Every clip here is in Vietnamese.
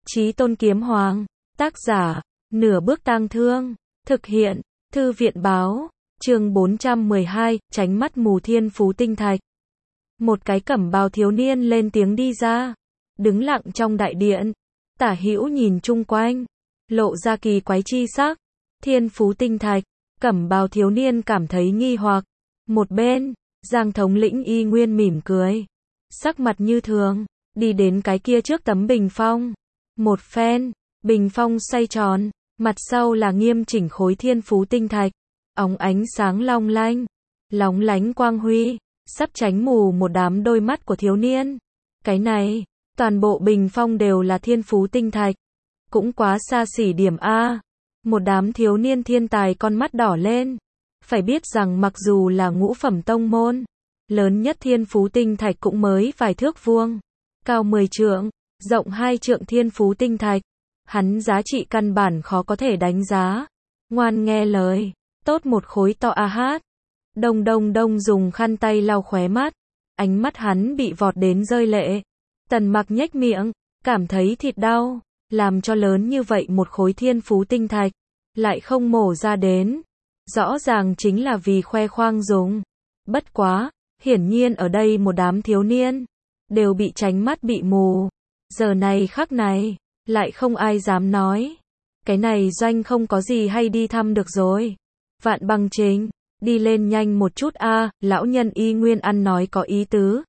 Chí Tôn Kiếm Hoàng, tác giả, Nửa Bước Tang Thương, thực hiện, Thư viện báo, chương 412, tránh mắt mù thiên phú tinh thạch. Một cái cẩm bào thiếu niên lên tiếng đi ra, đứng lặng trong đại điện, tả hữu nhìn chung quanh, lộ ra kỳ quái chi sắc. Thiên phú tinh thạch, cẩm bào thiếu niên cảm thấy nghi hoặc. Một bên, Giang thống lĩnh y nguyên mỉm cười, sắc mặt như thường, đi đến cái kia trước tấm bình phong. Một phen, bình phong xoay tròn, mặt sau là nghiêm chỉnh khối thiên phú tinh thạch, óng ánh sáng long lanh, lóng lánh quang huy, sắp tránh mù một đám đôi mắt của thiếu niên. Cái này, toàn bộ bình phong đều là thiên phú tinh thạch, cũng quá xa xỉ điểm a. Một đám thiếu niên thiên tài con mắt đỏ lên. Phải biết rằng mặc dù là ngũ phẩm tông môn, lớn nhất thiên phú tinh thạch cũng mới vài thước vuông, cao 10 trượng, rộng 2 trượng thiên phú tinh thạch, hắn giá trị căn bản khó có thể đánh giá. Ngoan nghe lời, tốt một khối to a hát. Đông đông đông dùng khăn tay lau khóe mắt, ánh mắt hắn bị vọt đến rơi lệ. Tần Mặc nhếch miệng, cảm thấy thịt đau, làm cho lớn như vậy một khối thiên phú tinh thạch, lại không mổ ra đến. Rõ ràng chính là vì khoe khoang dùng. Bất quá, hiển nhiên ở đây một đám thiếu niên, đều bị tránh mắt bị mù. Giờ này khắc này, lại không ai dám nói. Cái này doanh không có gì hay đi thăm được rồi. Vạn Bằng Trình, đi lên nhanh một chút a. Lão nhân y nguyên ăn nói có ý tứ.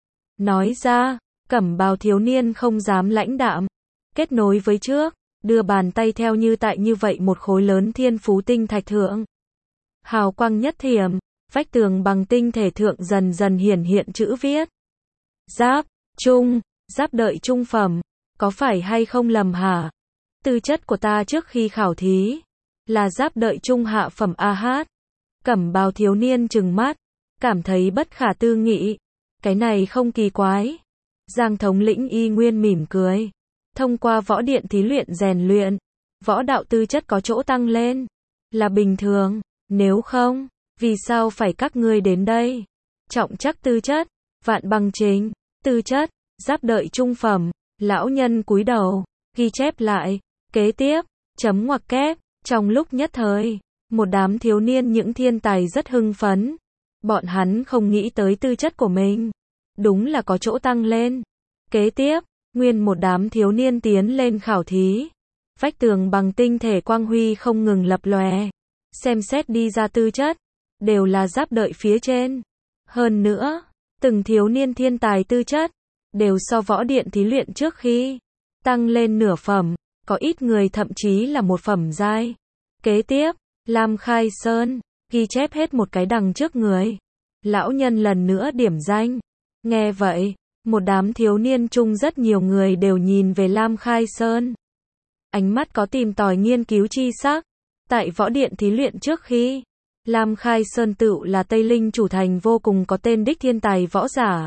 Nói ra, cẩm bào thiếu niên không dám lãnh đạm. Kết nối với trước, đưa bàn tay theo như tại như vậy một khối lớn thiên phú tinh thạch thượng. Hào quang nhất thiểm, vách tường bằng tinh thể thượng dần dần hiển hiện chữ viết. Giáp, trung, giáp đợi trung phẩm, có phải hay không lầm hả? Tư chất của ta trước khi khảo thí, là giáp đợi trung hạ phẩm a hát. Cẩm bào thiếu niên trừng mắt, cảm thấy bất khả tư nghị. Cái này không kỳ quái. Giang thống lĩnh y nguyên mỉm cười. Thông qua võ điện thí luyện rèn luyện, võ đạo tư chất có chỗ tăng lên, là bình thường. Nếu không, vì sao phải các ngươi đến đây? Trọng chắc tư chất, Vạn Bằng Trình, tư chất, giáp đợi trung phẩm, lão nhân cúi đầu, ghi chép lại, kế tiếp, chấm ngoặc kép, trong lúc nhất thời, một đám thiếu niên những thiên tài rất hưng phấn. Bọn hắn không nghĩ tới tư chất của mình, đúng là có chỗ tăng lên. Kế tiếp, nguyên một đám thiếu niên tiến lên khảo thí. Vách tường bằng tinh thể quang huy không ngừng lập lòe. Xem xét đi ra tư chất, đều là giáp đợi phía trên. Hơn nữa, từng thiếu niên thiên tài tư chất, đều so võ điện thí luyện trước khi tăng lên nửa phẩm, có ít người thậm chí là một phẩm giai. Kế tiếp, Lam Khai Sơn, ghi chép hết một cái đằng trước người. Lão nhân lần nữa điểm danh. Nghe vậy, một đám thiếu niên chung rất nhiều người đều nhìn về Lam Khai Sơn. Ánh mắt có tìm tòi nghiên cứu chi sắc. Tại võ điện thí luyện trước khi, Lam Khai Sơn tựu là Tây Linh chủ thành vô cùng có tên đích thiên tài võ giả.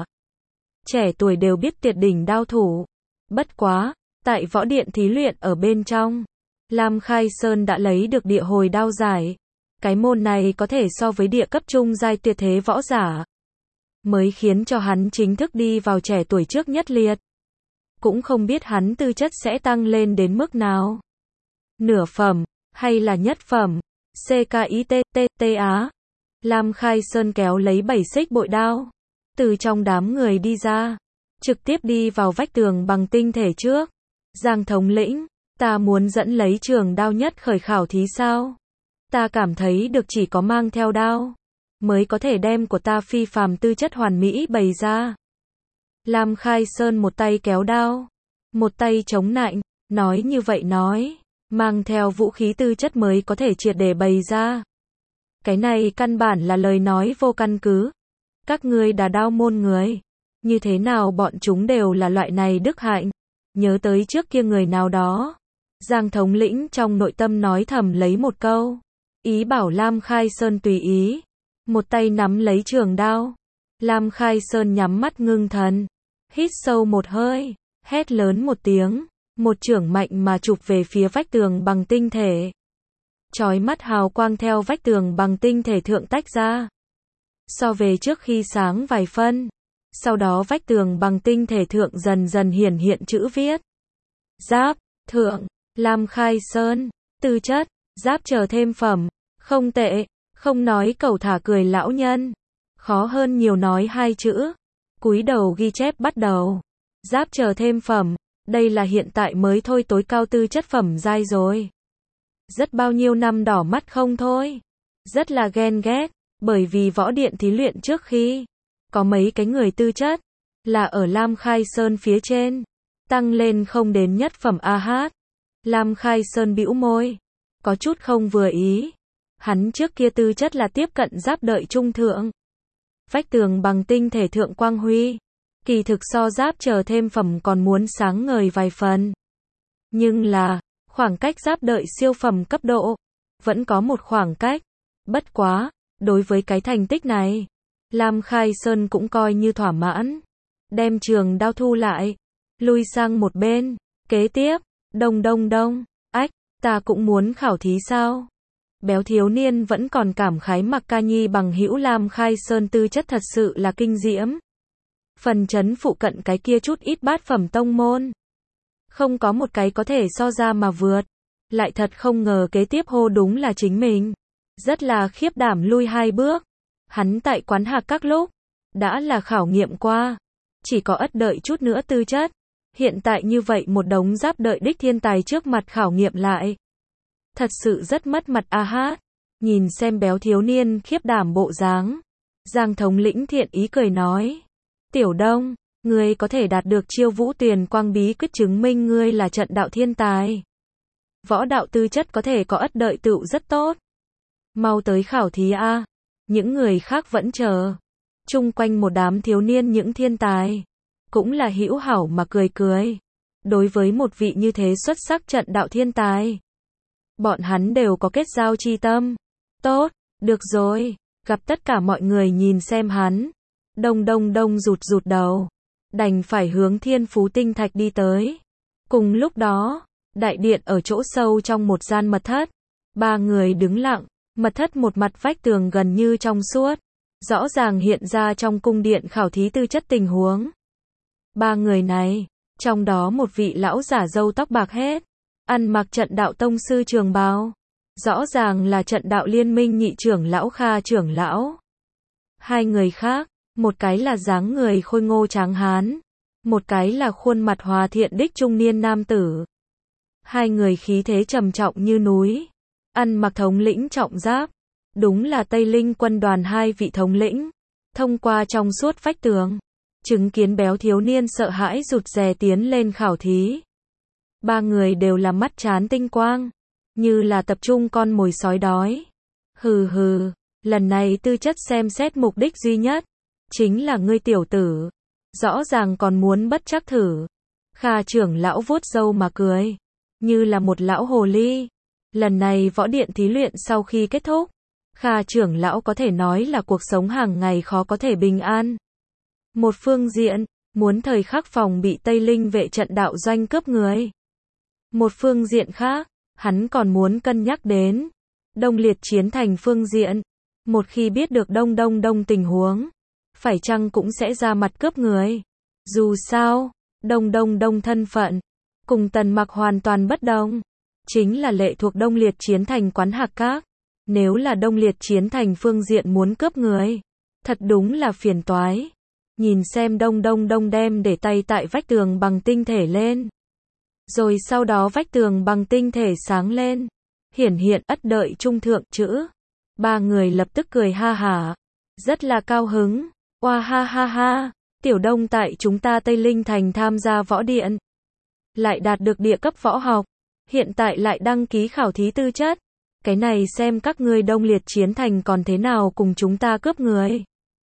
Trẻ tuổi đều biết tuyệt đỉnh đao thủ. Bất quá, tại võ điện thí luyện ở bên trong, Lam Khai Sơn đã lấy được địa hồi đao giải. Cái môn này có thể so với địa cấp trung giai tuyệt thế võ giả, mới khiến cho hắn chính thức đi vào trẻ tuổi trước nhất liệt. Cũng không biết hắn tư chất sẽ tăng lên đến mức nào. Nửa phẩm, hay là nhất phẩm, CKITT á. Lam Khai Sơn kéo lấy 7 xích bội đao, từ trong đám người đi ra, trực tiếp đi vào vách tường bằng tinh thể trước. Giang thống lĩnh, ta muốn dẫn lấy trường đao nhất khởi khảo thí sao? Ta cảm thấy được chỉ có mang theo đao, mới có thể đem của ta phi phàm tư chất hoàn mỹ bày ra. Lam Khai Sơn một tay kéo đao, một tay chống nạnh, nói như vậy nói. Mang theo vũ khí tư chất mới có thể triệt để bày ra. Cái này căn bản là lời nói vô căn cứ. Các ngươi đà đao môn người, như thế nào bọn chúng đều là loại này đức hạnh. Nhớ tới trước kia người nào đó. Giang thống lĩnh trong nội tâm nói thầm lấy một câu. Ý bảo Lam Khai Sơn tùy ý. Một tay nắm lấy trường đao. Lam Khai Sơn nhắm mắt ngưng thần. Hít sâu một hơi. Hét lớn một tiếng. Một chưởng mạnh mà chụp về phía vách tường bằng tinh thể. Chói mắt hào quang theo vách tường bằng tinh thể thượng tách ra. So về trước khi sáng vài phân. Sau đó vách tường bằng tinh thể thượng dần dần hiển hiện chữ viết. Giáp, Thượng, Lam Khai Sơn, tư chất, giáp chờ thêm phẩm, không tệ, không nói cẩu thả cười lão nhân. Khó hơn nhiều nói hai chữ. Cúi đầu ghi chép bắt đầu. Giáp chờ thêm phẩm, đây là hiện tại mới thôi tối cao tư chất phẩm giai rồi. Rất bao nhiêu năm đỏ mắt không thôi. Rất là ghen ghét, bởi vì võ điện thí luyện trước khi có mấy cái người tư chất là ở Lam Khai Sơn phía trên, tăng lên không đến nhất phẩm AH. Lam Khai Sơn bĩu môi, có chút không vừa ý. Hắn trước kia tư chất là tiếp cận giáp đợi trung thượng. Vách tường bằng tinh thể thượng quang huy, kỳ thực so giáp chờ thêm phẩm còn muốn sáng ngời vài phần. Nhưng là, khoảng cách giáp đợi siêu phẩm cấp độ, vẫn có một khoảng cách. Bất quá, đối với cái thành tích này, Lam Khai Sơn cũng coi như thỏa mãn. Đem trường đao thu lại, lui sang một bên, kế tiếp, đông, ách, ta cũng muốn khảo thí sao? Béo thiếu niên vẫn còn cảm khái Mặc Ca Nhi bằng hữu Lam Khai Sơn tư chất thật sự là kinh diễm. Phần chấn phụ cận cái kia chút ít bát phẩm tông môn, không có một cái có thể so ra mà vượt. Lại thật không ngờ kế tiếp hô đúng là chính mình. Rất là khiếp đảm lui hai bước. Hắn tại quán hạc các lúc, đã là khảo nghiệm qua. Chỉ có ất đợi chút nữa tư chất. Hiện tại như vậy một đống giáp đợi đích thiên tài trước mặt khảo nghiệm lại. Thật sự rất mất mặt AH. Nhìn xem béo thiếu niên khiếp đảm bộ dáng. Giang thống lĩnh thiện ý cười nói. Tiểu Đông, ngươi có thể đạt được chiêu vũ tuyền quang bí quyết chứng minh ngươi là trận đạo thiên tài. Võ đạo tư chất có thể có ất đợi tựu rất tốt. Mau tới khảo thí a. Những người khác vẫn chờ. Chung quanh một đám thiếu niên những thiên tài. Cũng là hữu hảo mà cười. Đối với một vị như thế xuất sắc trận đạo thiên tài. Bọn hắn đều có kết giao chi tâm. Tốt, được rồi. Gặp tất cả mọi người nhìn xem hắn. Đông rụt đầu. Đành phải hướng Thiên Phú Tinh Thạch đi tới. Cùng lúc đó, đại điện ở chỗ sâu trong một gian mật thất. Ba người đứng lặng. Mật thất một mặt vách tường gần như trong suốt. Rõ ràng hiện ra trong cung điện khảo thí tư chất tình huống. Ba người này, trong đó một vị lão giả râu tóc bạc hết. Ăn mặc trận đạo tông sư trường bào. Rõ ràng là trận đạo liên minh nhị trưởng lão Kha trưởng lão. Hai người khác, một cái là dáng người khôi ngô tráng hán. Một cái là khuôn mặt hòa thiện đích trung niên nam tử. Hai người khí thế trầm trọng như núi. Ăn mặc thống lĩnh trọng giáp. Đúng là Tây Linh quân đoàn hai vị thống lĩnh. Thông qua trong suốt vách tường. Chứng kiến béo thiếu niên sợ hãi rụt rè tiến lên khảo thí. Ba người đều là mắt chán tinh quang. Như là tập trung con mồi sói đói. Hừ, lần này tư chất xem xét mục đích duy nhất. Chính là ngươi tiểu tử. Rõ ràng còn muốn bất trắc thử. Kha trưởng lão vuốt râu mà cười. Như là một lão hồ ly. Lần này võ điện thí luyện sau khi kết thúc. Kha trưởng lão có thể nói là cuộc sống hàng ngày khó có thể bình an. Một phương diện, muốn thời khắc phòng bị Tây Linh vệ trận đạo doanh cướp người. Một phương diện khác, hắn còn muốn cân nhắc đến Đông Liệt chiến thành phương diện. Một khi biết được đông tình huống, phải chăng cũng sẽ ra mặt cướp người. Dù sao, đông thân phận, cùng Tần Mặc hoàn toàn bất đồng. Chính là lệ thuộc Đông Liệt chiến thành quán hạc các. Nếu là Đông Liệt chiến thành phương diện muốn cướp người, thật đúng là phiền toái. Nhìn xem đông đem để tay tại vách tường bằng tinh thể lên. Rồi sau đó vách tường bằng tinh thể sáng lên. Hiển hiện ất đợi trung thượng chữ. Ba người lập tức cười ha hả. Rất là cao hứng. Oa ha. Tiểu Đông tại chúng ta Tây Linh thành tham gia võ điện. Lại đạt được địa cấp võ học. Hiện tại lại đăng ký khảo thí tư chất. Cái này xem các ngươi Đông Liệt chiến thành còn thế nào cùng chúng ta cướp người.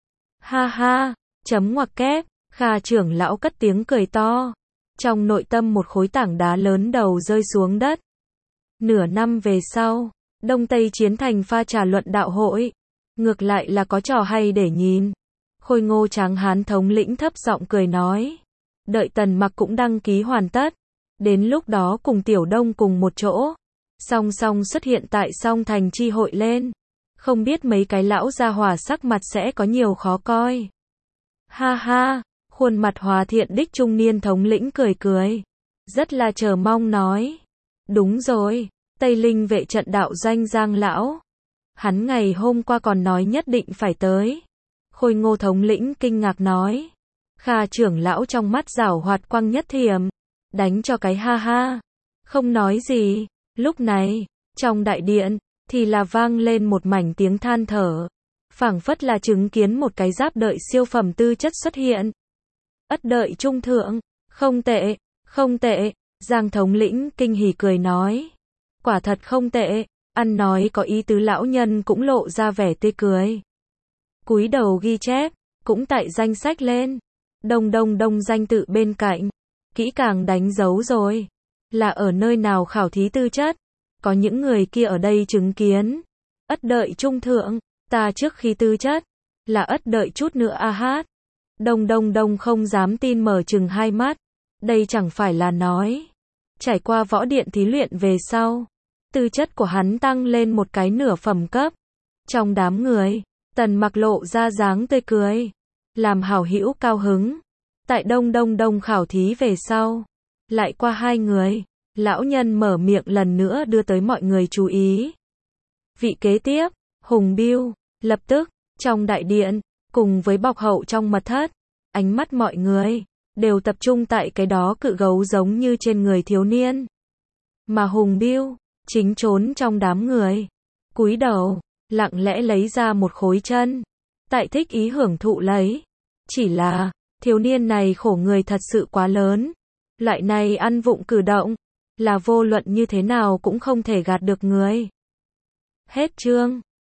Ha. Chấm ngoặc kép. Kha trưởng lão cất tiếng cười to. Trong nội tâm một khối tảng đá lớn đầu rơi xuống đất. Nửa năm về sau, Đông Tây chiến thành pha trà luận đạo hội. Ngược lại là có trò hay để nhìn. Khôi ngô tráng hán thống lĩnh thấp giọng cười nói. Đợi Tần Mặc cũng đăng ký hoàn tất. Đến lúc đó cùng Tiểu Đông cùng một chỗ. Song song xuất hiện tại song thành chi hội lên. Không biết mấy cái lão gia hỏa sắc mặt sẽ có nhiều khó coi. Ha, khuôn mặt hòa thiện đích trung niên thống lĩnh cười. rất là chờ mong nói. Đúng rồi, Tây Linh vệ trận đạo doanh Giang lão. Hắn ngày hôm qua còn nói nhất định phải tới. Khôi Ngô thống lĩnh kinh ngạc nói. Kha trưởng lão trong mắt giảo hoạt quăng nhất thiểm. Đánh cho cái ha ha. Không nói gì. Lúc này, trong đại điện, thì là vang lên một mảnh tiếng than thở. Phảng phất là chứng kiến một cái giáp đợi siêu phẩm tư chất xuất hiện. Ất đợi trung thượng. Không tệ, không tệ. Giang thống lĩnh kinh hỉ cười nói. Quả thật không tệ. Ăn nói có ý tứ lão nhân cũng lộ ra vẻ tươi cười. Cúi đầu ghi chép, cũng tại danh sách lên. Đông danh tự bên cạnh. Kỹ càng đánh dấu rồi. Là ở nơi nào khảo thí tư chất. Có những người kia ở đây chứng kiến. Ất đợi trung thượng. Ta trước khi tư chất. Là ất đợi chút nữa a hát. Đông không dám tin mở chừng hai mắt. Đây chẳng phải là nói. Trải qua võ điện thí luyện về sau. Tư chất của hắn tăng lên một cái nửa phẩm cấp. Trong đám người, Tần Mặc lộ ra dáng tươi cười. Làm hảo hữu cao hứng. Tại đông khảo thí về sau. Lại qua hai người. Lão nhân mở miệng lần nữa đưa tới mọi người chú ý. Vị kế tiếp, Hùng Biêu. Lập tức, trong đại điện, cùng với bọc hậu trong mật thất. Ánh mắt mọi người đều tập trung tại cái đó cự gấu giống như trên người thiếu niên. Mà Hùng Biêu chính trốn trong đám người, cúi đầu, lặng lẽ lấy ra một khối chân, tại thích ý hưởng thụ lấy. Chỉ là, thiếu niên này khổ người thật sự quá lớn. Loại này ăn vụng cử động, là vô luận như thế nào cũng không thể gạt được người. Hết chương.